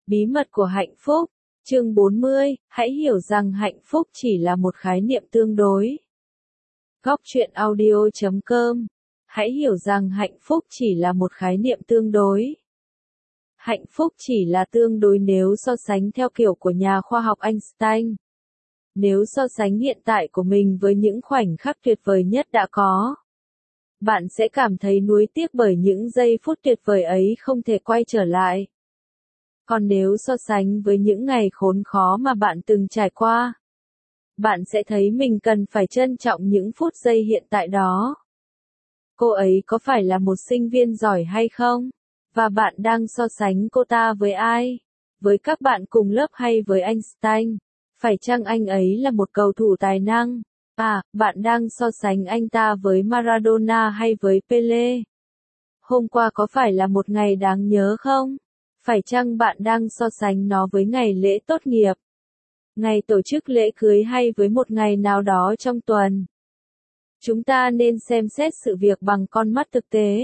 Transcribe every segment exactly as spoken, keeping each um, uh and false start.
Bí mật của hạnh phúc. Chương bốn mươi, hãy hiểu rằng hạnh phúc chỉ là một khái niệm tương đối. Góc truyện audio chấm com. Hãy hiểu rằng hạnh phúc chỉ là một khái niệm tương đối. Hạnh phúc chỉ là tương đối nếu so sánh theo kiểu của nhà khoa học Einstein. Nếu so sánh hiện tại của mình với những khoảnh khắc tuyệt vời nhất đã có, bạn sẽ cảm thấy nuối tiếc bởi những giây phút tuyệt vời ấy không thể quay trở lại. Còn nếu so sánh với những ngày khốn khó mà bạn từng trải qua, bạn sẽ thấy mình cần phải trân trọng những phút giây hiện tại đó. Cô ấy có phải là một sinh viên giỏi hay không? Và bạn đang so sánh cô ta với ai? Với các bạn cùng lớp hay với Einstein? Phải chăng anh ấy là một cầu thủ tài năng? À, bạn đang so sánh anh ta với Maradona hay với Pele? Hôm qua có phải là một ngày đáng nhớ không? Phải chăng bạn đang so sánh nó với ngày lễ tốt nghiệp, ngày tổ chức lễ cưới hay với một ngày nào đó trong tuần? Chúng ta nên xem xét sự việc bằng con mắt thực tế.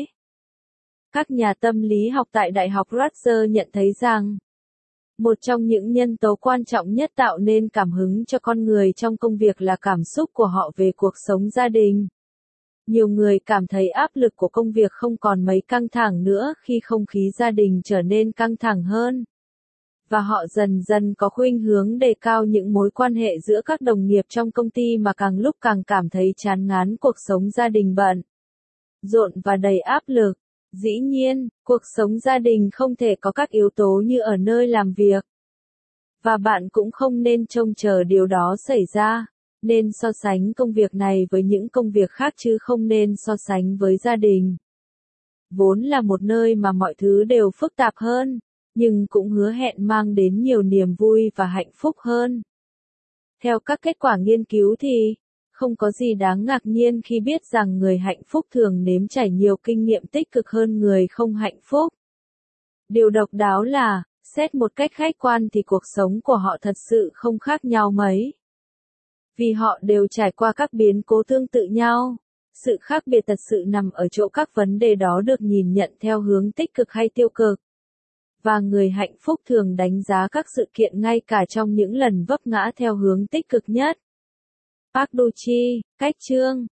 Các nhà tâm lý học tại Đại học Rutgers nhận thấy rằng, một trong những nhân tố quan trọng nhất tạo nên cảm hứng cho con người trong công việc là cảm xúc của họ về cuộc sống gia đình. Nhiều người cảm thấy áp lực của công việc không còn mấy căng thẳng nữa khi không khí gia đình trở nên căng thẳng hơn. Và họ dần dần có khuynh hướng đề cao những mối quan hệ giữa các đồng nghiệp trong công ty mà càng lúc càng cảm thấy chán ngán cuộc sống gia đình bận, rộn và đầy áp lực. Dĩ nhiên, cuộc sống gia đình không thể có các yếu tố như ở nơi làm việc. Và bạn cũng không nên trông chờ điều đó xảy ra. Nên so sánh công việc này với những công việc khác chứ không nên so sánh với gia đình. Vốn là một nơi mà mọi thứ đều phức tạp hơn, nhưng cũng hứa hẹn mang đến nhiều niềm vui và hạnh phúc hơn. Theo các kết quả nghiên cứu thì, không có gì đáng ngạc nhiên khi biết rằng người hạnh phúc thường nếm trải nhiều kinh nghiệm tích cực hơn người không hạnh phúc. Điều độc đáo là, xét một cách khách quan thì cuộc sống của họ thật sự không khác nhau mấy. Vì họ đều trải qua các biến cố tương tự nhau. Sự khác biệt thật sự nằm ở chỗ các vấn đề đó được nhìn nhận theo hướng tích cực hay tiêu cực. Và người hạnh phúc thường đánh giá các sự kiện ngay cả trong những lần vấp ngã theo hướng tích cực nhất. Park Do-chi, cách chương.